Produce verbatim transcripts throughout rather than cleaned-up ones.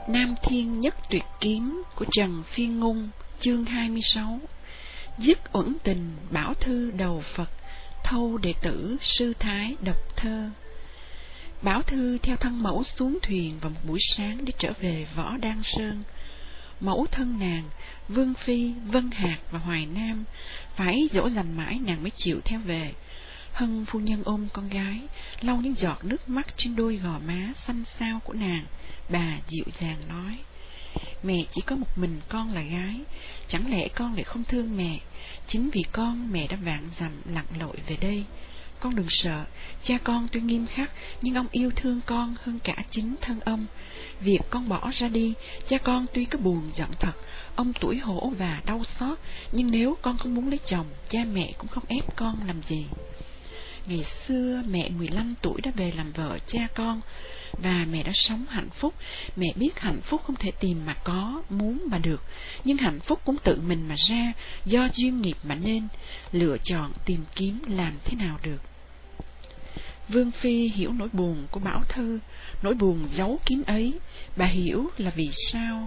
Nam Thiên Nhất Tuyệt Kiếm của Trần Phiên Ngôn, chương hai mươi sáu. Dứt uẩn tình bảo thư đầu Phật, thâu đệ tử sư thái đọc thơ. Bảo thư theo thân mẫu xuống thuyền vào một buổi sáng để trở về Võ Đan Sơn. Mẫu thân nàng, Vương Phi, Vân Hạc và Hoài Nam phải dỗ dành mãi nàng mới chịu theo về. Hân phu nhân ôm con gái, lau những giọt nước mắt trên đôi gò má xanh xao của nàng. Bà dịu dàng nói: Mẹ chỉ có một mình con là gái, chẳng lẽ con lại không thương mẹ? Chính vì con mẹ đã vạn dặm lặn lội về đây. Con đừng sợ, cha con tuy nghiêm khắc nhưng ông yêu thương con hơn cả chính thân ông. Việc con bỏ ra đi, cha con tuy có buồn giận thật, ông tủi hổ và đau xót, nhưng nếu con không muốn lấy chồng, cha mẹ cũng không ép con làm gì. Ngày xưa mẹ mười lăm tuổi đã về làm vợ cha con, và mẹ đã sống hạnh phúc. Mẹ biết hạnh phúc không thể tìm mà có, muốn mà được, nhưng hạnh phúc cũng tự mình mà ra, do duyên nghiệp mà nên. Lựa chọn tìm kiếm làm thế nào được. Vương Phi hiểu nỗi buồn của Bảo Thư, nỗi buồn giấu kín ấy. Bà hiểu là vì sao.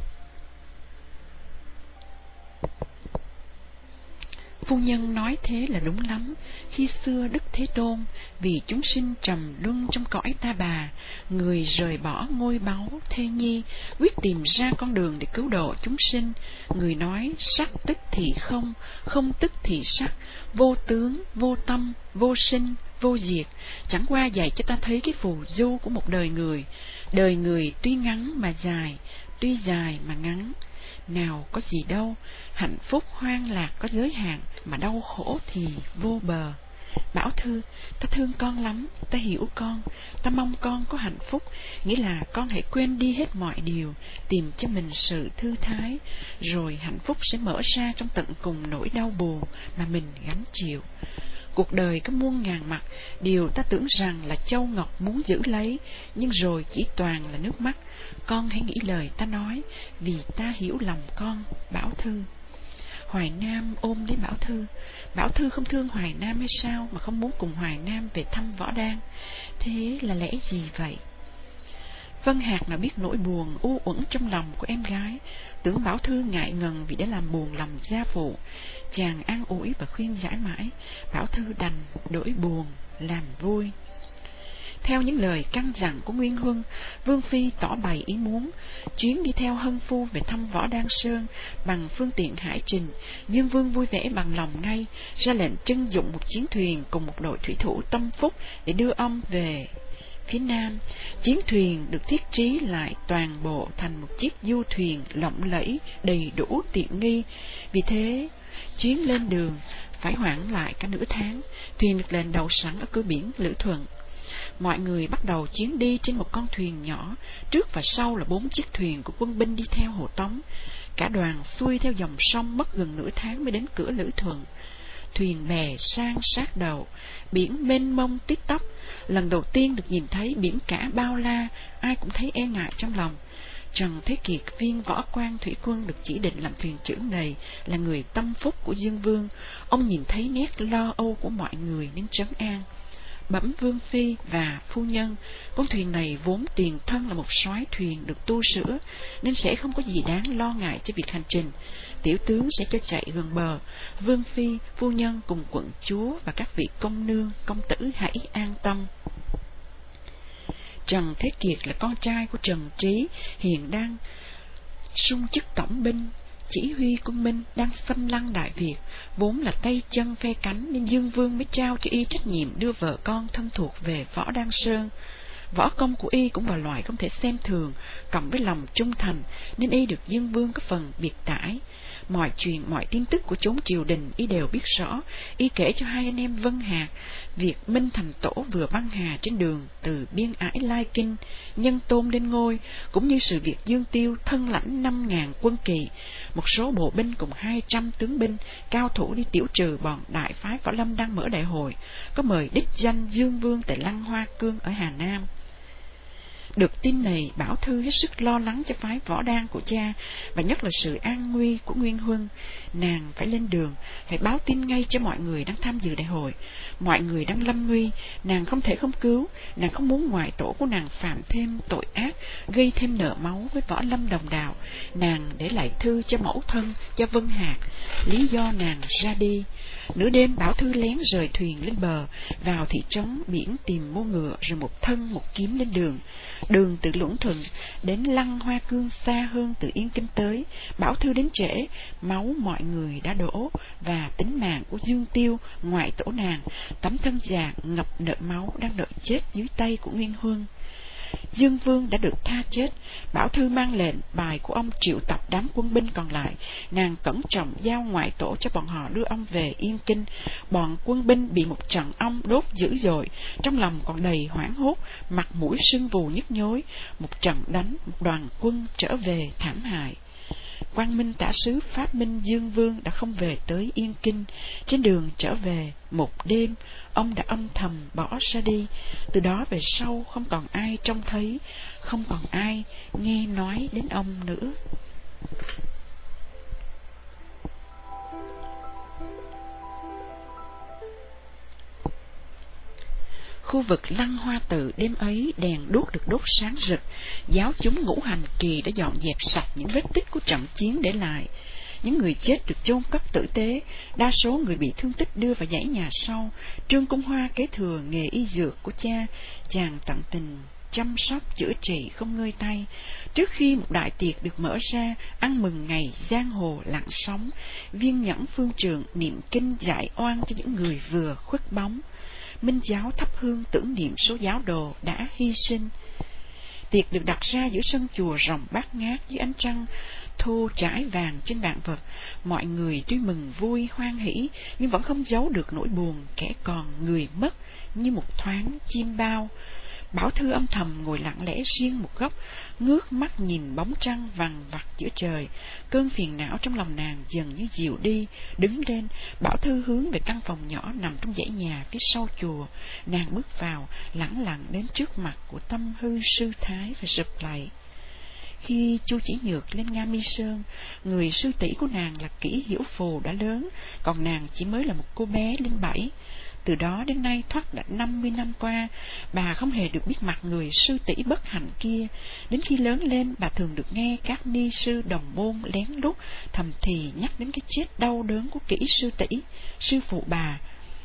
Phu nhân nói thế là đúng lắm. Khi xưa Đức Thế Tôn vì chúng sinh trầm luân trong cõi ta bà, người rời bỏ ngôi báu thê nhi, quyết tìm ra con đường để cứu độ chúng sinh. Người nói sắc tức thì không, không tức thì sắc, vô tướng, vô tâm, vô sinh, vô diệt. Chẳng qua dạy cho ta thấy cái phù du của một đời người. Đời người tuy ngắn mà dài, tuy dài mà ngắn. Nào có gì đâu, hạnh phúc hoang lạc có giới hạn, mà đau khổ thì vô bờ. Bảo Thư, ta thương con lắm, ta hiểu con, ta mong con có hạnh phúc, nghĩa là con hãy quên đi hết mọi điều, tìm cho mình sự thư thái, rồi hạnh phúc sẽ mở ra trong tận cùng nỗi đau buồn mà mình gánh chịu. Cuộc đời có muôn ngàn mặt, điều ta tưởng rằng là châu ngọc muốn giữ lấy, nhưng rồi chỉ toàn là nước mắt. Con hãy nghĩ lời ta nói, vì ta hiểu lòng con, Bảo Thư. Hoài Nam ôm lấy Bảo Thư. Bảo Thư không thương Hoài Nam hay sao mà không muốn cùng Hoài Nam về thăm Võ Đan? Thế là lẽ gì vậy? Vân Hạc nào biết nỗi buồn u uẩn trong lòng của em gái, tưởng Bảo Thư ngại ngần vì đã làm buồn lòng gia phụ. Chàng an ủi và khuyên giải mãi, Bảo Thư đành đổi buồn làm vui. Theo những lời căn dặn của Nguyên Huân, Vương Phi tỏ bày ý muốn chuyến đi theo Hân Phu về thăm Võ Đan Sơn bằng phương tiện hải trình. Dương Vương vui vẻ bằng lòng ngay, ra lệnh trưng dụng một chiến thuyền cùng một đội thủy thủ tâm phúc để đưa ông về phía nam. Chiến thuyền được thiết trí lại toàn bộ thành một chiếc du thuyền lộng lẫy, đầy đủ tiện nghi. Vì thế chuyến lên đường phải hoãn lại cả nửa tháng. Thuyền được lệnh đậu sẵn ở cửa biển Lữ Thuận. Mọi người bắt đầu chuyến đi trên một con thuyền nhỏ, trước và sau là bốn chiếc thuyền của quân binh đi theo hộ tống. Cả đoàn xuôi theo dòng sông mất gần nửa tháng mới đến cửa Lữ Thuận. Thuyền bè sang sát đầu, biển mênh mông tít tắp. Lần đầu tiên được nhìn thấy biển cả bao la, ai cũng thấy e ngại trong lòng. Trần Thế Kiệt, viên võ quan thủy quân được chỉ định làm thuyền trưởng này, là người tâm phúc của Dương Vương. Ông nhìn thấy nét lo âu của mọi người nên trấn an. Bẩm Vương Phi và phu nhân, con thuyền này vốn tiền thân là một soái thuyền được tu sửa, nên sẽ không có gì đáng lo ngại cho việc hành trình. Tiểu tướng sẽ cho chạy gần bờ. Vương Phi, phu nhân cùng quận chúa và các vị công nương, công tử hãy an tâm. Trần Thế Kiệt là con trai của Trần Trí, hiện đang sung chức tổng binh, chỉ huy quân Minh đang xâm lăng Đại Việt. Vốn là tay chân phe cánh nên Dương Vương mới trao cho y trách nhiệm đưa vợ con thân thuộc về Võ Đan Sơn. Võ công của y cũng vào loại không thể xem thường, cộng với lòng trung thành nên y được Dương Vương có phần biệt tải. Mọi chuyện, mọi tin tức của chốn triều đình y đều biết rõ. Y kể cho hai anh em Vân Hạc việc Minh Thành Tổ vừa băng hà trên đường từ biên ải Lai Kinh, Nhân Tôn lên ngôi, cũng như sự việc Dương Tiêu thân lãnh năm ngàn quân kỳ, một số bộ binh cùng hai trăm tướng binh cao thủ đi tiểu trừ bọn đại phái Võ Lâm đang mở đại hội, có mời đích danh Dương Vương tại Lăng Hoa Cương ở Hà Nam. Được tin này, Bảo Thư hết sức lo lắng cho phái võ đan của cha, và nhất là sự an nguy của Nguyên Huân. Nàng phải lên đường, phải báo tin ngay cho mọi người đang tham dự đại hội. Mọi người đang lâm nguy, nàng không thể không cứu. Nàng không muốn ngoại tổ của nàng phạm thêm tội ác, gây thêm nợ máu với Võ Lâm đồng đạo. Nàng để lại thư cho mẫu thân, cho Vân Hạc, lý do nàng ra đi. Nửa đêm, Bảo Thư lén rời thuyền lên bờ, vào thị trấn biển tìm mua ngựa, rồi một thân một kiếm lên đường. Đường từ Luẩn Thuận đến Lăng Hoa Cương xa hơn từ Yên Kinh tới. Bảo Thư đến trễ, máu mọi người đã đổ, và tính mạng của Dương Tiêu, ngoại tổ nàng, tấm thân già ngập nợ máu, đang đợi chết dưới tay của Nguyên Huân. Dương Vương đã được tha chết. Bảo Thư mang lệnh bài của ông triệu tập đám quân binh còn lại. Nàng cẩn trọng giao ngoại tổ cho bọn họ đưa ông về Yên Kinh. Bọn quân binh bị một trận ong đốt dữ dội, trong lòng còn đầy hoảng hốt, mặt mũi sưng vù nhức nhối. Một trận đánh, một đoàn quân trở về thảm hại. Quang Minh tả sứ Pháp Minh Dương Vương đã không về tới Yên Kinh. Trên đường trở về, một đêm, ông đã âm thầm bỏ ra đi. Từ đó về sau không còn ai trông thấy, không còn ai nghe nói đến ông nữa. Khu vực Lăng Hoa Tự đêm ấy đèn đuốc được đốt sáng rực. Giáo chúng ngũ hành kỳ đã dọn dẹp sạch những vết tích của trận chiến để lại. Những người chết được chôn cất tử tế, đa số người bị thương tích đưa vào dãy nhà sau. Trương Công Hoa kế thừa nghề y dược của cha, chàng tận tình chăm sóc chữa trị không ngơi tay. Trước khi một đại tiệc được mở ra, ăn mừng ngày giang hồ lặng sóng, Viên Nhẫn Phương Trượng niệm kinh giải oan cho những người vừa khuất bóng. Minh giáo thắp hương tưởng niệm số giáo đồ đã hy sinh. Tiệc được đặt ra giữa sân chùa rộng bát ngát dưới ánh trăng thô trải vàng trên vạn vật. Mọi người tuy mừng vui hoan hỉ, nhưng vẫn không giấu được nỗi buồn kẻ còn người mất như một thoáng chim bao. Bảo Thư âm thầm ngồi lặng lẽ riêng một góc, ngước mắt nhìn bóng trăng vằng vặc giữa trời. Cơn phiền não trong lòng nàng dần như dịu đi. Đứng lên, Bảo Thư hướng về căn phòng nhỏ nằm trong dãy nhà phía sau chùa. Nàng bước vào, lẳng lặng đến trước mặt của Tâm Hư sư thái và sụp lạy. Khi Chu Chỉ Nhược lên Nga Mi Sơn, người sư tỷ của nàng là Kỷ Hiểu Phù đã lớn, còn nàng chỉ mới là một cô bé lên bảy. Từ đó đến nay thoát đã năm mươi năm qua, bà không hề được biết mặt người sư tỷ bất hạnh kia. Đến khi lớn lên, bà thường được nghe các ni sư đồng môn lén lút thầm thì nhắc đến cái chết đau đớn của Kỷ sư tỷ, sư phụ bà.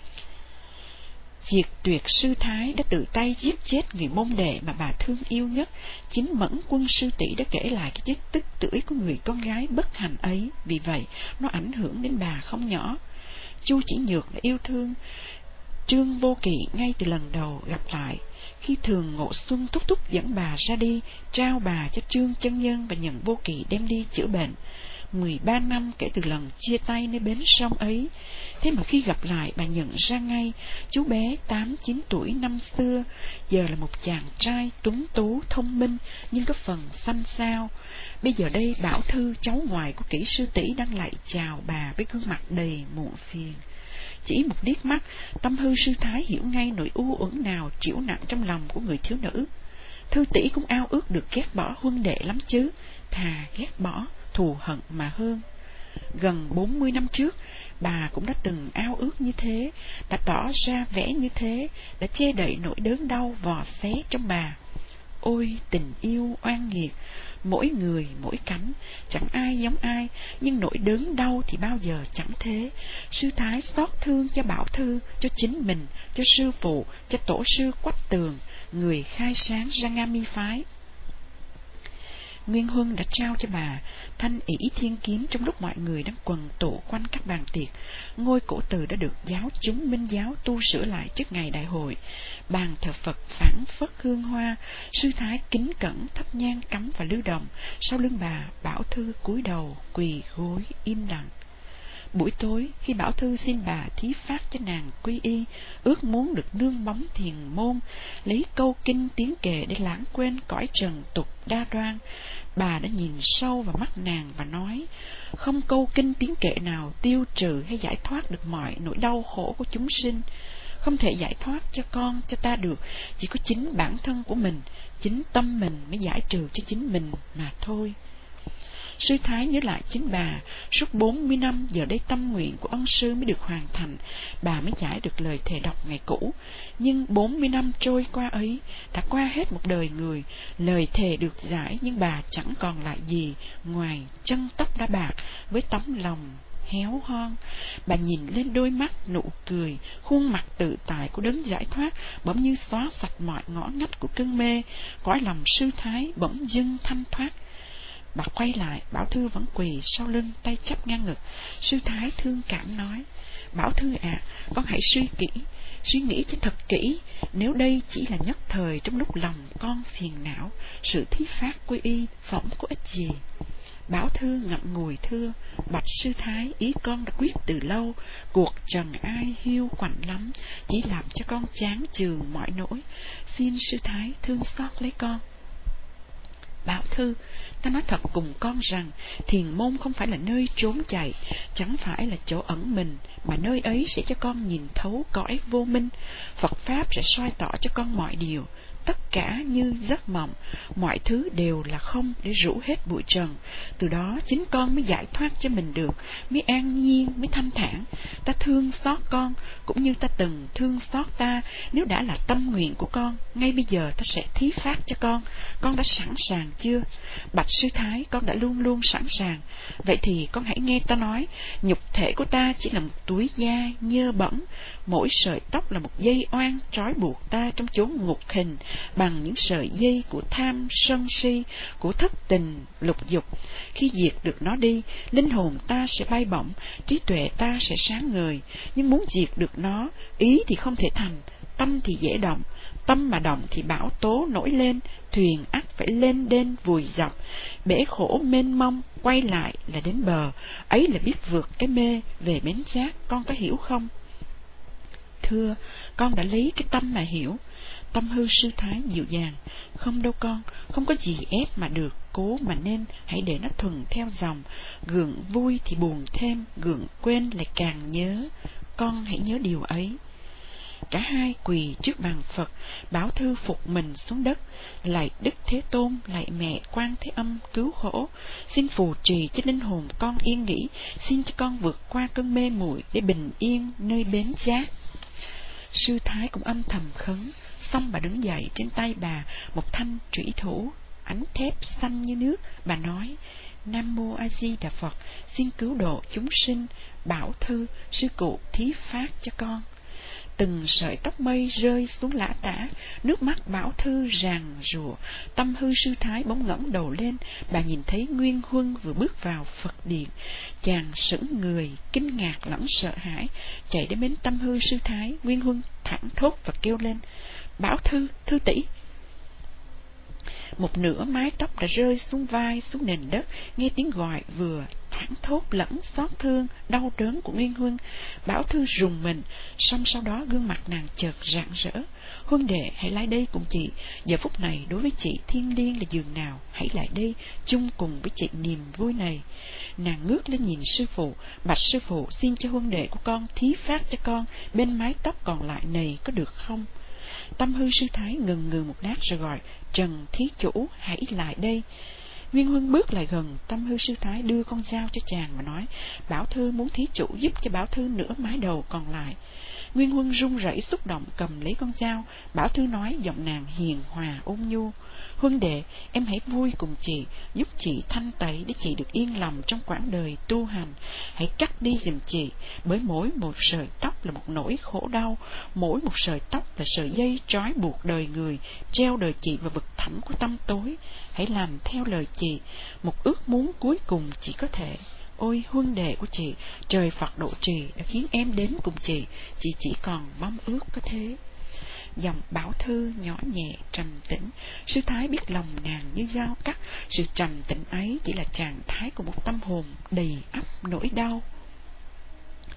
Diệt Tuyệt sư thái đã tự tay giết chết người môn đệ mà bà thương yêu nhất. Chính Mẫn Quân sư tỷ đã kể lại cái chết tức tưởi của người con gái bất hạnh ấy, vì vậy nó ảnh hưởng đến bà không nhỏ. Chu Chỉ Nhược đã yêu thương Trương Vô Kỵ ngay từ lần đầu gặp lại. Khi Thường Ngộ Xuân thúc thúc dẫn bà ra đi, trao bà cho Trương chân nhân và nhận Vô Kỵ đem đi chữa bệnh. Mười ba năm kể từ lần chia tay nơi bến sông ấy, thế mà khi gặp lại bà nhận ra ngay chú bé tám chín tuổi năm xưa giờ là một chàng trai tuấn tú thông minh nhưng có phần xanh xao. Bây giờ đây Bảo Thư, cháu ngoại của Kỷ sư tỷ, đang lại chào bà với gương mặt đầy muộn phiền. Chỉ một liếc mắt, Tâm Hư sư thái hiểu ngay nỗi u uẩn nào chịu nặng trong lòng của người thiếu nữ. Thư tỷ cũng ao ước được ghét bỏ huynh đệ lắm chứ, thà ghét bỏ thù hận mà hơn. Gần bốn mươi năm trước, bà cũng đã từng ao ước như thế, đã tỏ ra vẻ như thế, đã che đậy nỗi đớn đau vò xé trong bà. Ôi tình yêu oan nghiệt, mỗi người mỗi cảnh, chẳng ai giống ai, nhưng nỗi đớn đau thì bao giờ chẳng thế. Sư thái xót thương cho Bảo Thư, cho chính mình, cho sư phụ, cho tổ sư Quách Tường, người khai sáng ra Nga Mi phái. Nguyên Huân đã trao cho bà thanh ỷ thiên kiếm trong lúc mọi người đang quần tụ quanh các bàn tiệc. Ngôi cổ từ đã được giáo chúng Minh giáo tu sửa lại trước ngày đại hội. Bàn thờ Phật phảng phất hương hoa, sư thái kính cẩn thắp nhang cắm vào lưu đồng. Sau lưng bà, Bảo Thư cúi đầu quỳ gối im lặng. Buổi tối, khi Bảo Thư xin bà thí phát cho nàng quy y, ước muốn được nương bóng thiền môn, lấy câu kinh tiếng kệ để lãng quên cõi trần tục đa đoan, bà đã nhìn sâu vào mắt nàng và nói: không câu kinh tiếng kệ nào tiêu trừ hay giải thoát được mọi nỗi đau khổ của chúng sinh. không thể giải thoát cho con, cho ta được. Chỉ có chính bản thân của mình, chính tâm mình mới giải trừ cho chính mình mà thôi. Sư Thái nhớ lại chính bà, suốt bốn mươi năm giờ đây tâm nguyện của ân sư mới được hoàn thành, bà mới giải được lời thề độc ngày cũ. Nhưng bốn mươi năm trôi qua ấy, đã qua hết một đời người, lời thề được giải nhưng bà chẳng còn lại gì ngoài chân tóc đã bạc với tấm lòng héo hon. Bà nhìn lên đôi mắt, nụ cười, khuôn mặt tự tại của đấng giải thoát bỗng như xóa sạch mọi ngõ ngách của cơn mê, cõi lòng Sư Thái bỗng dưng thanh thoát. Bà quay lại, Bảo Thư vẫn quỳ sau lưng, tay chắp ngang ngực. Sư Thái thương cảm nói: Bảo Thư à, con hãy suy kỹ, suy nghĩ cho thật kỹ. Nếu đây chỉ là nhất thời trong lúc lòng con phiền não, sự thí phát quy y phỏng có ích gì. Bảo Thư ngậm ngùi thưa: Bạch Sư Thái, ý con đã quyết từ lâu, cuộc trần ai hiu quạnh lắm, chỉ làm cho con chán chường mọi nỗi. Xin Sư Thái thương xót lấy con. Bảo Thư, ta nói thật cùng con rằng thiền môn không phải là nơi trốn chạy, chẳng phải là chỗ ẩn mình, mà nơi ấy sẽ cho con nhìn thấu cõi vô minh. Phật Pháp sẽ soi tỏ cho con mọi điều, tất cả như giấc mộng, mọi thứ đều là không để rũ hết bụi trần. Từ đó chính con mới giải thoát cho mình được, mới an nhiên, mới thanh thản. Ta thương xót con cũng như ta từng thương xót ta. Nếu đã là tâm nguyện của con, ngay bây giờ ta sẽ thí phát cho con. Con đã sẵn sàng chưa? Bạch Sư Thái, con đã luôn luôn sẵn sàng. Vậy thì con hãy nghe ta nói. Nhục thể của ta chỉ là một túi da nhơ bẩn, mỗi sợi tóc là một dây oan trói buộc ta trong chốn ngục hình bằng những sợi dây của tham sân si, của thất tình lục dục. Khi diệt được nó đi, linh hồn ta sẽ bay bổng, trí tuệ ta sẽ sáng ngời. Nhưng muốn diệt được nó, ý thì không thể thành, tâm thì dễ động. Tâm mà động thì bão tố nổi lên, thuyền ắt phải lên đên vùi dọc. Bể khổ mênh mông, quay lại là đến bờ, ấy là biết vượt cái mê về bến giác. Con có hiểu không? Thưa, con đã lấy cái tâm mà hiểu. Tâm hư Sư Thái dịu dàng: Không đâu con, không có gì ép mà được, cố mà nên, hãy để nó thuần theo dòng. Gượng vui thì buồn thêm, gượng quên lại càng nhớ. Con hãy nhớ điều ấy. Cả hai quỳ trước bàn Phật, Bảo Thư phục mình xuống đất, lạy Đức Thế Tôn, lạy mẹ Quan Thế Âm cứu khổ. Xin phù trì cho linh hồn con yên nghỉ, xin cho con vượt qua cơn mê muội để bình yên nơi bến giác. Sư Thái cũng âm thầm khấn. Xong bà đứng dậy, trên tay bà một thanh trủy thủ ánh thép xanh như nước. Bà nói: Nam Mô A Di Đà Phật, xin cứu độ chúng sinh. Bảo Thư, sư cụ thí phát cho con. Từng sợi tóc mây rơi xuống lã tả, nước mắt Bảo Thư ràn rụa. Tâm hư Sư Thái bỗng ngẩng đầu lên, bà nhìn thấy Nguyên Huân vừa bước vào Phật điện. Chàng sững người, kinh ngạc lẫn sợ hãi, chạy đến bên tâm hư Sư Thái. Nguyên Huân thẳng thốt và kêu lên: Bảo Thư, Thư tỷ. Một nửa mái tóc đã rơi xuống vai, xuống nền đất. Nghe tiếng gọi vừa thẳng thốt lẫn xót thương, đau đớn của Nguyên Huân, Bảo Thư rùng mình. Xong sau đó gương mặt nàng chợt rạng rỡ: Huân đệ, hãy lại đây cùng chị. Giờ phút này đối với chị thiêng liêng là giường nào, hãy lại đây chung cùng với chị niềm vui này. Nàng ngước lên nhìn sư phụ: Bạch sư phụ, xin cho huân đệ của con thí phát cho con bên mái tóc còn lại này có được không? Tâm hư Sư Thái ngừng ngừ một lát rồi gọi: Trần thí chủ, hãy lại đây. Nguyên Huân bước lại gần, Tâm hư Sư Thái đưa con dao cho chàng mà nói: Bảo Thư muốn thí chủ giúp cho Bảo Thư nửa mái đầu còn lại. Nguyên Huân run rẩy xúc động cầm lấy con dao. Bảo Thư nói, giọng nàng hiền hòa ôn nhu: Huân đệ, em hãy vui cùng chị, giúp chị thanh tẩy để chị được yên lòng trong quãng đời tu hành. Hãy cắt đi giùm chị, bởi mỗi một sợi tóc là một nỗi khổ đau, mỗi một sợi tóc là sợi dây trói buộc đời người, treo đời chị vào vực thẳm của tâm tối. Hãy làm theo lời chị, một ước muốn cuối cùng chỉ có thể. Ôi huân đệ của chị, trời Phật độ trì đã khiến em đến cùng chị, chị chỉ còn mong ước có thế. Giọng Bảo Thư nhỏ nhẹ trầm tĩnh. Sư Thái biết lòng nàng như dao cắt. Sự trầm tĩnh ấy chỉ là trạng thái của một tâm hồn đầy ắp nỗi đau.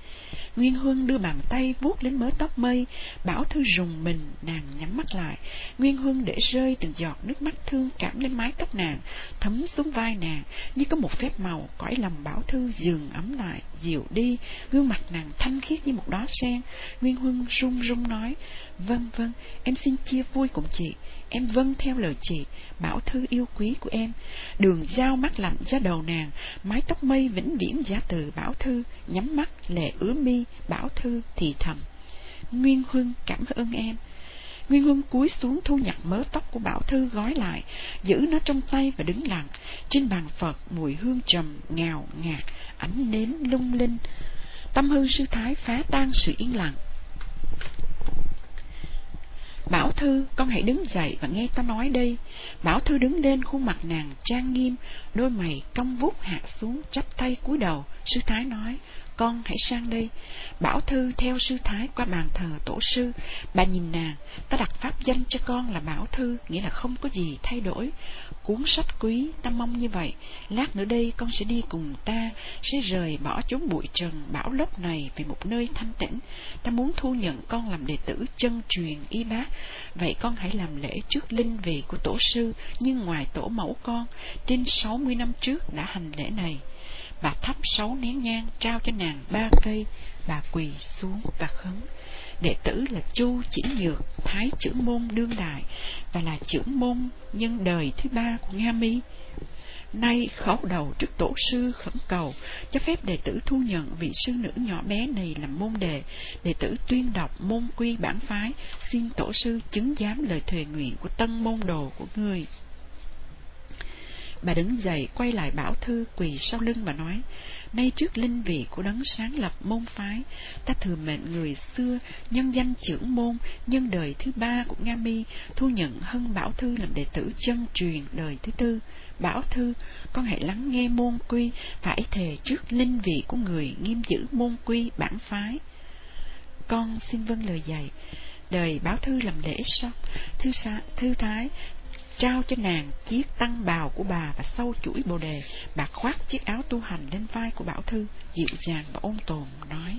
Nguyên Huân đưa bàn tay vuốt lên mớ tóc mây. Bảo Thư rùng mình, nàng nhắm mắt lại. Nguyên Huân để rơi từng giọt nước mắt thương cảm lên mái tóc nàng, thấm xuống vai nàng như có một phép màu. Cõi lòng Bảo Thư dường ấm lại, dịu đi, gương mặt nàng thanh khiết như một đóa sen. Nguyên Huân run run nói: Vâng vâng, em xin chia vui cùng chị, em vâng theo lời chị, Bảo Thư yêu quý của em. Đường dao mắt lạnh ra đầu nàng, mái tóc mây vĩnh viễn giả từ Bảo Thư. Nhắm mắt, lệ ứa mi, Bảo Thư thì thầm: Nguyên Huân cảm ơn em. Nguyên Huân cúi xuống thu nhặt mớ tóc của Bảo Thư, gói lại, giữ nó trong tay và đứng lặng. Trên bàn Phật mùi hương trầm ngào ngạt, ánh nến lung linh. Tâm hư sư thái phá tan sự yên lặng. Bảo Thư, con hãy đứng dậy và nghe ta nói đây. Bảo Thư đứng lên, khuôn mặt nàng trang nghiêm, đôi mày cong vút hạ xuống, chắp tay cúi đầu. Sư thái nói: Con hãy sang đây. Bảo Thư theo sư thái qua bàn thờ tổ sư. Bà nhìn nàng: Ta đặt pháp danh cho con là Bảo Thư, nghĩa là không có gì thay đổi. Cuốn sách quý, ta mong như vậy. Lát nữa đây con sẽ đi cùng ta, sẽ rời bỏ chốn bụi trần bão lốc này về một nơi thanh tĩnh. Ta muốn thu nhận con làm đệ tử chân truyền y bác. Vậy con hãy làm lễ trước linh vị của tổ sư, như ngoài tổ mẫu con trên sáu mươi năm trước đã hành lễ này. Bà thắp sáu nén nhang, trao cho nàng ba cây. Bà quỳ xuống và khấn: Đệ tử là Chu Chỉ Nhược, thái trưởng môn đương đại, và là trưởng môn nhân đời thứ ba của Nga Mi. Nay khấu đầu trước tổ sư khẩn cầu cho phép đệ tử thu nhận vị sư nữ nhỏ bé này làm môn đệ. Đệ tử tuyên đọc môn quy bản phái, xin tổ sư chứng giám lời thề nguyện của tân môn đồ của ngươi. Bà đứng dậy quay lại Bảo Thư, quỳ sau lưng và nói: Nay trước linh vị của đấng sáng lập môn phái, ta thừa mệnh người xưa nhân danh trưởng môn nhân đời thứ ba của Nga Mi, thu nhận Hân Bảo Thư làm đệ tử chân truyền đời thứ tư. Bảo Thư, con hãy lắng nghe môn quy, phải thề trước linh vị của người nghiêm giữ môn quy bản phái. Con xin vâng lời dạy. Đời Bảo Thư làm lễ xong, thư, sa, thư thái trao cho nàng chiếc tăng bào của bà và sâu chuỗi bồ đề. Bà khoác chiếc áo tu hành lên vai của Bảo Thư, dịu dàng và ôn tồn nói: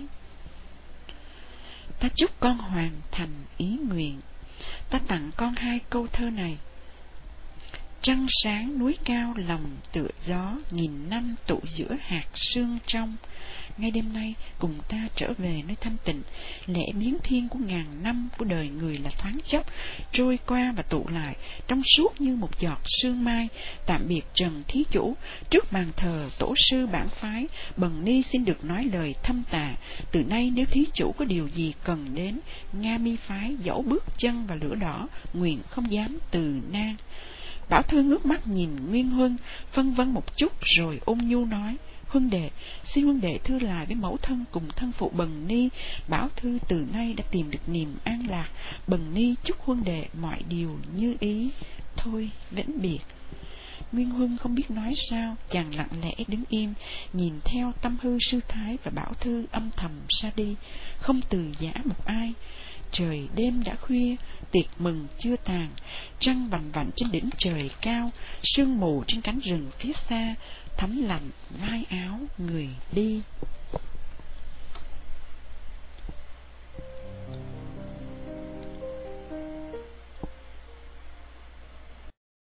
Ta chúc con hoàn thành ý nguyện. Ta tặng con hai câu thơ này: Trăng sáng núi cao lòng tựa gió, nghìn năm tụ giữa hạt sương trong. Ngay đêm nay cùng ta trở về nơi thanh tịnh. Lẽ biến thiên của ngàn năm của đời người là thoáng chốc, trôi qua và tụ lại trong suốt như một giọt sương mai. Tạm biệt Trần thí chủ, trước bàn thờ tổ sư bản phái, Bần ni xin được nói lời thâm tạ. Từ nay nếu thí chủ có điều gì cần đến, Nga Mi phái dẫu bước chân vào lửa đỏ, nguyện không dám từ nan. Bảo Thư ngước mắt nhìn Nguyên Huân, phân vân một chút rồi ôn nhu nói: Huân đệ, xin Huân đệ thưa lại với mẫu thân cùng thân phụ Bần ni. Bảo Thư từ nay đã tìm được niềm an lạc. Bần ni chúc Huân đệ mọi điều như ý. Thôi vĩnh biệt. Nguyên Huân không biết nói sao, chàng lặng lẽ đứng im, nhìn theo Tâm hư sư thái và Bảo Thư âm thầm ra đi, không từ giã một ai. Trời đêm đã khuya, tiệc mừng chưa tàn, trăng vành vạnh trên đỉnh trời cao, sương mù trên cánh rừng phía xa, thấm lạnh vai áo người đi.